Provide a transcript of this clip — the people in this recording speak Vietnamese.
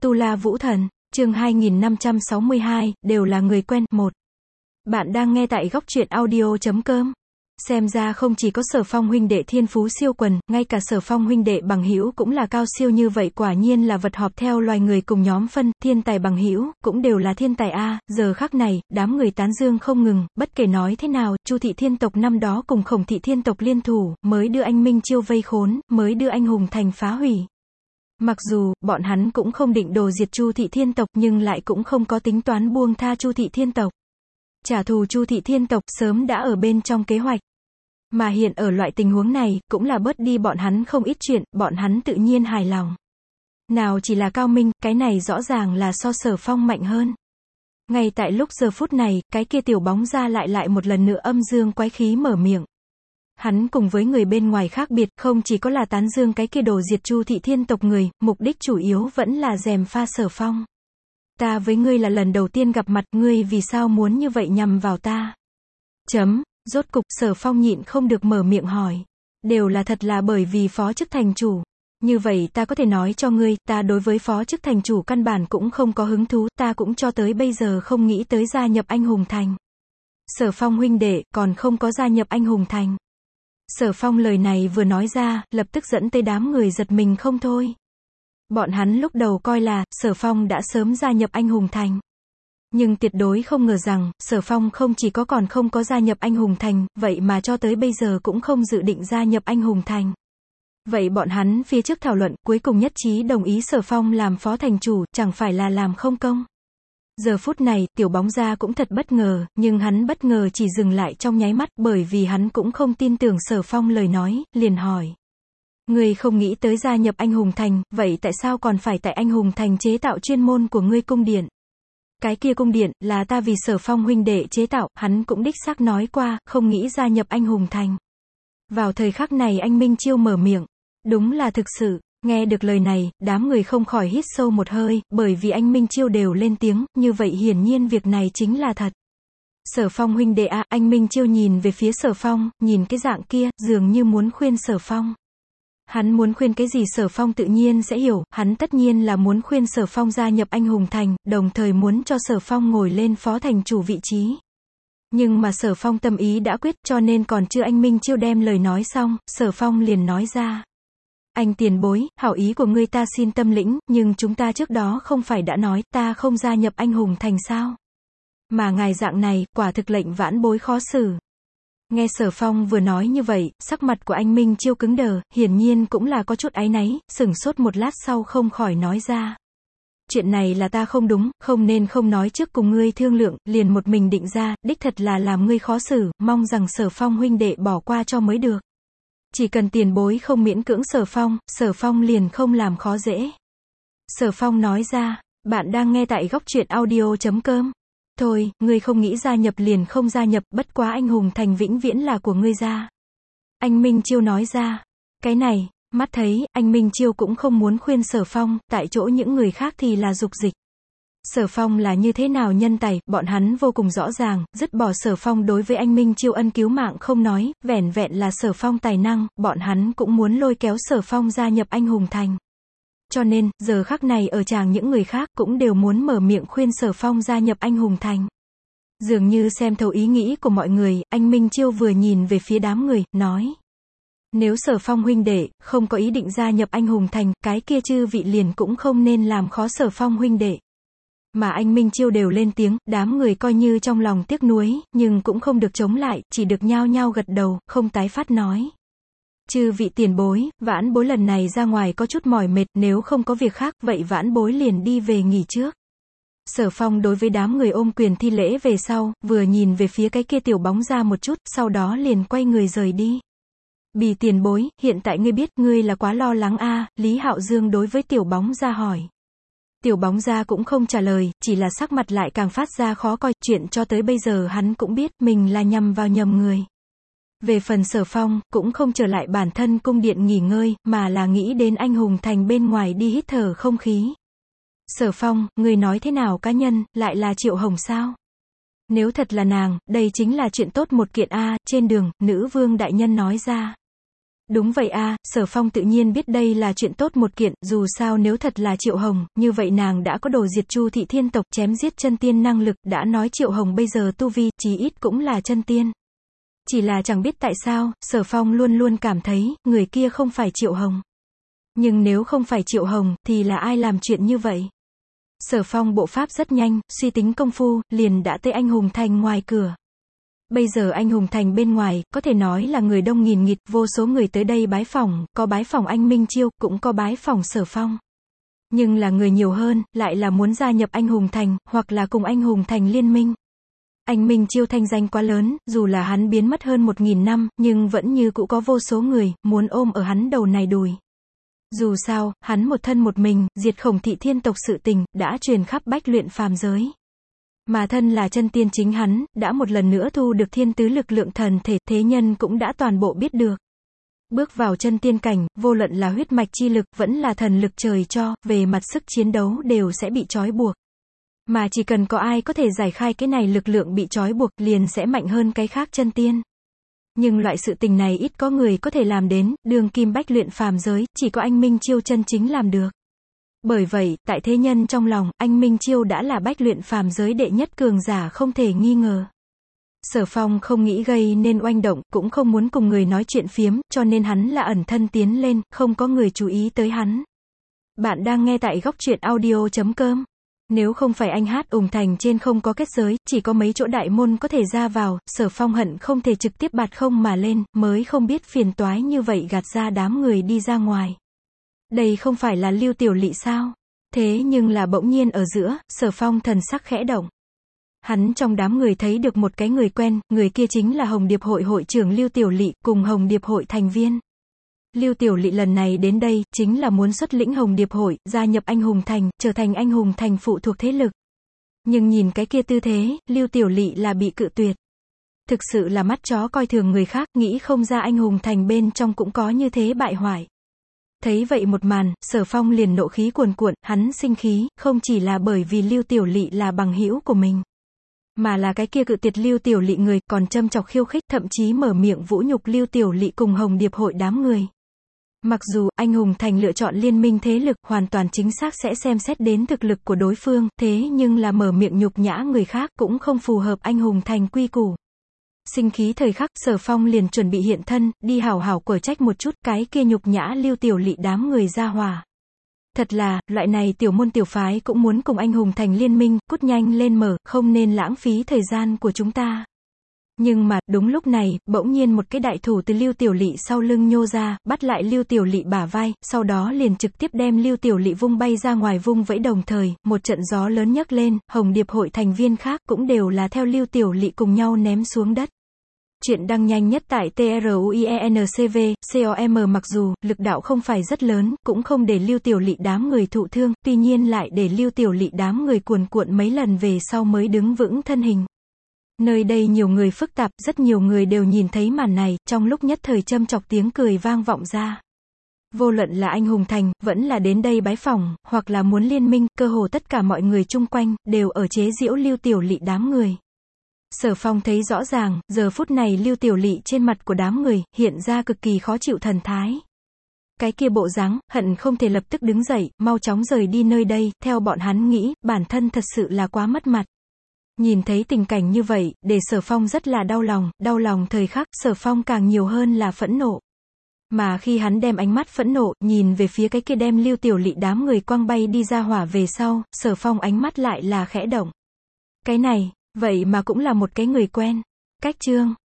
Tu La Vũ Thần, chương 2562, đều là người quen. 1. Bạn đang nghe tại góc truyện audio.com. Xem ra không chỉ có Sở Phong huynh đệ thiên phú siêu quần, ngay cả Sở Phong huynh đệ bằng hữu cũng là cao siêu như vậy, quả nhiên là vật họp theo loài người cùng nhóm phân, thiên tài bằng hữu cũng đều là thiên tài a. Giờ khắc này, đám người tán dương không ngừng, bất kể nói thế nào, Chu thị thiên tộc năm đó cùng Khổng thị thiên tộc liên thủ, mới đưa anh Minh Chiêu vây khốn, mới đưa anh hùng thành phá hủy. Mặc dù, bọn hắn cũng không định đồ diệt Chu thị thiên tộc, nhưng lại cũng không có tính toán buông tha Chu thị thiên tộc. Trả thù Chu thị thiên tộc sớm đã ở bên trong kế hoạch. Mà hiện ở loại tình huống này, cũng là bớt đi bọn hắn không ít chuyện, bọn hắn tự nhiên hài lòng. Nào chỉ là Cao Minh, cái này rõ ràng là so Sở Phong mạnh hơn. Ngay tại lúc giờ phút này, cái kia tiểu bóng ra lại một lần nữa âm dương quái khí mở miệng. Hắn cùng với người bên ngoài khác biệt, không chỉ có là tán dương cái kia đồ diệt Chu thị thiên tộc người, mục đích chủ yếu vẫn là gièm pha Sở Phong. Ta với ngươi là lần đầu tiên gặp mặt, ngươi vì sao muốn như vậy nhằm vào ta? Rốt cục Sở Phong nhịn không được mở miệng hỏi. Đều là thật là bởi vì phó chức thành chủ. Như vậy ta có thể nói cho ngươi, ta đối với phó chức thành chủ căn bản cũng không có hứng thú, ta cũng cho tới bây giờ không nghĩ tới gia nhập anh hùng thành. Sở Phong huynh đệ, còn không có gia nhập anh hùng thành. Sở Phong lời này vừa nói ra, lập tức dẫn tới đám người giật mình không thôi. Bọn hắn lúc đầu coi là, Sở Phong đã sớm gia nhập anh hùng thành. Nhưng tuyệt đối không ngờ rằng, Sở Phong không chỉ có còn không có gia nhập anh hùng thành, vậy mà cho tới bây giờ cũng không dự định gia nhập anh hùng thành. Vậy bọn hắn phía trước thảo luận, cuối cùng nhất trí đồng ý Sở Phong làm phó thành chủ, chẳng phải là làm không công. Giờ phút này, tiểu bóng ra cũng thật bất ngờ, nhưng hắn bất ngờ chỉ dừng lại trong nháy mắt, bởi vì hắn cũng không tin tưởng Sở Phong lời nói, liền hỏi. Ngươi không nghĩ tới gia nhập anh hùng thành, vậy tại sao còn phải tại anh hùng thành chế tạo chuyên môn của ngươi cung điện? Cái kia cung điện, là ta vì Sở Phong huynh đệ chế tạo, hắn cũng đích xác nói qua, không nghĩ gia nhập anh hùng thành. Vào thời khắc này anh Minh Chiêu mở miệng. Đúng là thực sự. Nghe được lời này, đám người không khỏi hít sâu một hơi, bởi vì anh Minh Chiêu đều lên tiếng, như vậy hiển nhiên việc này chính là thật. Sở Phong huynh đệ à, anh Minh Chiêu nhìn về phía Sở Phong, nhìn cái dạng kia, dường như muốn khuyên Sở Phong. Hắn muốn khuyên cái gì Sở Phong tự nhiên sẽ hiểu, hắn tất nhiên là muốn khuyên Sở Phong gia nhập anh hùng thành, đồng thời muốn cho Sở Phong ngồi lên phó thành chủ vị trí. Nhưng mà Sở Phong tâm ý đã quyết, cho nên còn chưa anh Minh Chiêu đem lời nói xong, Sở Phong liền nói ra. Anh tiền bối, hảo ý của ngươi ta xin tâm lĩnh, nhưng chúng ta trước đó không phải đã nói, ta không gia nhập anh hùng thành sao? Mà ngài dạng này, quả thực lệnh vãn bối khó xử. Nghe Sở Phong vừa nói như vậy, sắc mặt của anh Minh Chiêu cứng đờ, hiển nhiên cũng là có chút áy náy, sửng sốt một lát sau không khỏi nói ra. Chuyện này là ta không đúng, không nên không nói trước cùng ngươi thương lượng, liền một mình định ra, đích thật là làm ngươi khó xử, mong rằng Sở Phong huynh đệ bỏ qua cho mới được. Chỉ cần tiền bối không miễn cưỡng Sở Phong liền không làm khó dễ. Sở Phong nói ra, bạn đang nghe tại góc truyện audio.com. Thôi, ngươi không nghĩ gia nhập liền không gia nhập, bất quá anh hùng thành vĩnh viễn là của ngươi ra. Anh Minh Chiêu nói ra. Cái này, mắt thấy, anh Minh Chiêu cũng không muốn khuyên Sở Phong, tại chỗ những người khác thì là dục dịch. Sở Phong là như thế nào nhân tài, bọn hắn vô cùng rõ ràng, dứt bỏ Sở Phong đối với anh Minh Chiêu ân cứu mạng không nói, vẻn vẹn là Sở Phong tài năng, bọn hắn cũng muốn lôi kéo Sở Phong gia nhập anh hùng thành. Cho nên, giờ khắc này ở tràng những người khác cũng đều muốn mở miệng khuyên Sở Phong gia nhập anh hùng thành. Dường như xem thấu ý nghĩ của mọi người, anh Minh Chiêu vừa nhìn về phía đám người, nói. Nếu Sở Phong huynh đệ không có ý định gia nhập anh hùng thành, cái kia chư vị liền cũng không nên làm khó Sở Phong huynh đệ. Mà anh Minh Chiêu đều lên tiếng, đám người coi như trong lòng tiếc nuối, nhưng cũng không được chống lại, chỉ được nhao nhao gật đầu, không tái phát nói. Chư vị tiền bối, vãn bối lần này ra ngoài có chút mỏi mệt, nếu không có việc khác, vậy vãn bối liền đi về nghỉ trước. Sở Phong đối với đám người ôm quyền thi lễ về sau, vừa nhìn về phía cái kia tiểu bóng ra một chút, sau đó liền quay người rời đi. Bì tiền bối, hiện tại ngươi biết, ngươi là quá lo lắng a. Lý Hạo Dương đối với tiểu bóng ra hỏi. Tiểu bóng ra cũng không trả lời, chỉ là sắc mặt lại càng phát ra khó coi, chuyện cho tới bây giờ hắn cũng biết, mình là nhằm vào nhầm người. Về phần Sở Phong, cũng không trở lại bản thân cung điện nghỉ ngơi, mà là nghĩ đến anh hùng thành bên ngoài đi hít thở không khí. Sở Phong, người nói thế nào cá nhân, lại là Triệu Hồng sao? Nếu thật là nàng, đây chính là chuyện tốt một kiện a. Trên đường, nữ vương đại nhân nói ra. Đúng vậy a, Sở Phong tự nhiên biết đây là chuyện tốt một kiện, dù sao nếu thật là Triệu Hồng, như vậy nàng đã có đồ diệt Chu thị thiên tộc, chém giết chân tiên năng lực, đã nói Triệu Hồng bây giờ tu vi, chí ít cũng là chân tiên. Chỉ là chẳng biết tại sao, Sở Phong luôn luôn cảm thấy, người kia không phải Triệu Hồng. Nhưng nếu không phải Triệu Hồng, thì là ai làm chuyện như vậy? Sở Phong bộ pháp rất nhanh, suy tính công phu, liền đã tới Anh Hùng Thành ngoài cửa. Bây giờ Anh Hùng Thành bên ngoài, có thể nói là người đông nghìn nghịt, vô số người tới đây bái phỏng, có bái phỏng anh Minh Chiêu, cũng có bái phỏng Sở Phong. Nhưng là người nhiều hơn, lại là muốn gia nhập Anh Hùng Thành, hoặc là cùng Anh Hùng Thành liên minh. Anh Minh Chiêu thanh danh quá lớn, dù là hắn biến mất hơn 1000 năm, nhưng vẫn như cũ có vô số người, muốn ôm ở hắn đầu này đùi. Dù sao, hắn một thân một mình, diệt Khổng thị thiên tộc sự tình, đã truyền khắp bách luyện phàm giới. Mà thân là chân tiên chính hắn, đã một lần nữa thu được thiên tứ lực lượng thần thể, thế nhân cũng đã toàn bộ biết được. Bước vào chân tiên cảnh, vô luận là huyết mạch chi lực, vẫn là thần lực trời cho, về mặt sức chiến đấu đều sẽ bị trói buộc. Mà chỉ cần có ai có thể giải khai cái này lực lượng bị trói buộc, liền sẽ mạnh hơn cái khác chân tiên. Nhưng loại sự tình này ít có người có thể làm đến, đương kim bách luyện phàm giới, chỉ có anh Minh Chiêu chân chính làm được. Bởi vậy, tại thế nhân trong lòng, anh Minh Chiêu đã là bách luyện phàm giới đệ nhất cường giả không thể nghi ngờ. Sở Phong không nghĩ gây nên oanh động, cũng không muốn cùng người nói chuyện phiếm, cho nên hắn là ẩn thân tiến lên, không có người chú ý tới hắn. Bạn đang nghe tại góc truyện audio.com. Nếu không phải anh Hùng Thành trên không có kết giới, chỉ có mấy chỗ đại môn có thể ra vào, Sở Phong hận không thể trực tiếp bạt không mà lên, mới không biết phiền toái như vậy gạt ra đám người đi ra ngoài. Đây không phải là Lưu Tiểu Lị sao? Thế nhưng là bỗng nhiên ở giữa, Sở Phong thần sắc khẽ động. Hắn trong đám người thấy được một cái người quen, người kia chính là Hồng Điệp hội hội trưởng Lưu Tiểu Lị, cùng Hồng Điệp hội thành viên. Lưu Tiểu Lị lần này đến đây, chính là muốn xuất lĩnh Hồng Điệp hội, gia nhập Anh Hùng Thành, trở thành Anh Hùng Thành phụ thuộc thế lực. Nhưng nhìn cái kia tư thế, Lưu Tiểu Lị là bị cự tuyệt. Thực sự là mắt chó coi thường người khác, nghĩ không ra Anh Hùng Thành bên trong cũng có như thế bại hoại. Thấy vậy một màn, Sở Phong liền nộ khí cuồn cuộn, hắn sinh khí, không chỉ là bởi vì Lưu Tiểu Lị là bằng hữu của mình, mà là cái kia cự tuyệt Lưu Tiểu Lị người, còn châm chọc khiêu khích, thậm chí mở miệng vũ nhục Lưu Tiểu Lị cùng Hồng Điệp hội đám người. Mặc dù Anh Hùng Thành lựa chọn liên minh thế lực, hoàn toàn chính xác sẽ xem xét đến thực lực của đối phương, thế nhưng là mở miệng nhục nhã người khác cũng không phù hợp Anh Hùng Thành quy củ. Sinh khí thời khắc, Sở Phong liền chuẩn bị hiện thân, đi hảo hảo quở trách một chút cái kia nhục nhã Lưu Tiểu Lị đám người ra hòa. Thật là, loại này tiểu môn tiểu phái cũng muốn cùng Anh Hùng Thành liên minh, cút nhanh lên mở, không nên lãng phí thời gian của chúng ta. Nhưng mà, đúng lúc này, bỗng nhiên một cái đại thủ từ Lưu Tiểu Lị sau lưng nhô ra, bắt lại Lưu Tiểu Lị bả vai, sau đó liền trực tiếp đem Lưu Tiểu Lị vung bay ra ngoài, vung vẫy đồng thời, một trận gió lớn nhấc lên, Hồng Điệp hội thành viên khác cũng đều là theo Lưu Tiểu Lị cùng nhau ném xuống đất. Chuyện đăng nhanh nhất tại trueIncv.com. Mặc dù lực đạo không phải rất lớn, cũng không để Lưu Tiểu Lị đám người thụ thương, tuy nhiên lại để Lưu Tiểu Lị đám người cuồn cuộn mấy lần về sau mới đứng vững thân hình. Nơi đây nhiều người phức tạp, rất nhiều người đều nhìn thấy màn này, trong lúc nhất thời châm chọc tiếng cười vang vọng ra. Vô luận là Anh Hùng Thành, vẫn là đến đây bái phỏng, hoặc là muốn liên minh, cơ hồ tất cả mọi người chung quanh, đều ở chế giễu Lưu Tiểu Lị đám người. Sở Phong thấy rõ ràng, giờ phút này Lưu Tiểu Lị trên mặt của đám người, hiện ra cực kỳ khó chịu thần thái. Cái kia bộ dáng, hận không thể lập tức đứng dậy, mau chóng rời đi nơi đây, theo bọn hắn nghĩ, bản thân thật sự là quá mất mặt. Nhìn thấy tình cảnh như vậy, để Sở Phong rất là đau lòng thời khắc, Sở Phong càng nhiều hơn là phẫn nộ. Mà khi hắn đem ánh mắt phẫn nộ, nhìn về phía cái kia đem Lưu Tiểu Lị đám người quăng bay đi ra hỏa về sau, Sở Phong ánh mắt lại là khẽ động. Cái này, vậy mà cũng là một cái người quen. Cách chương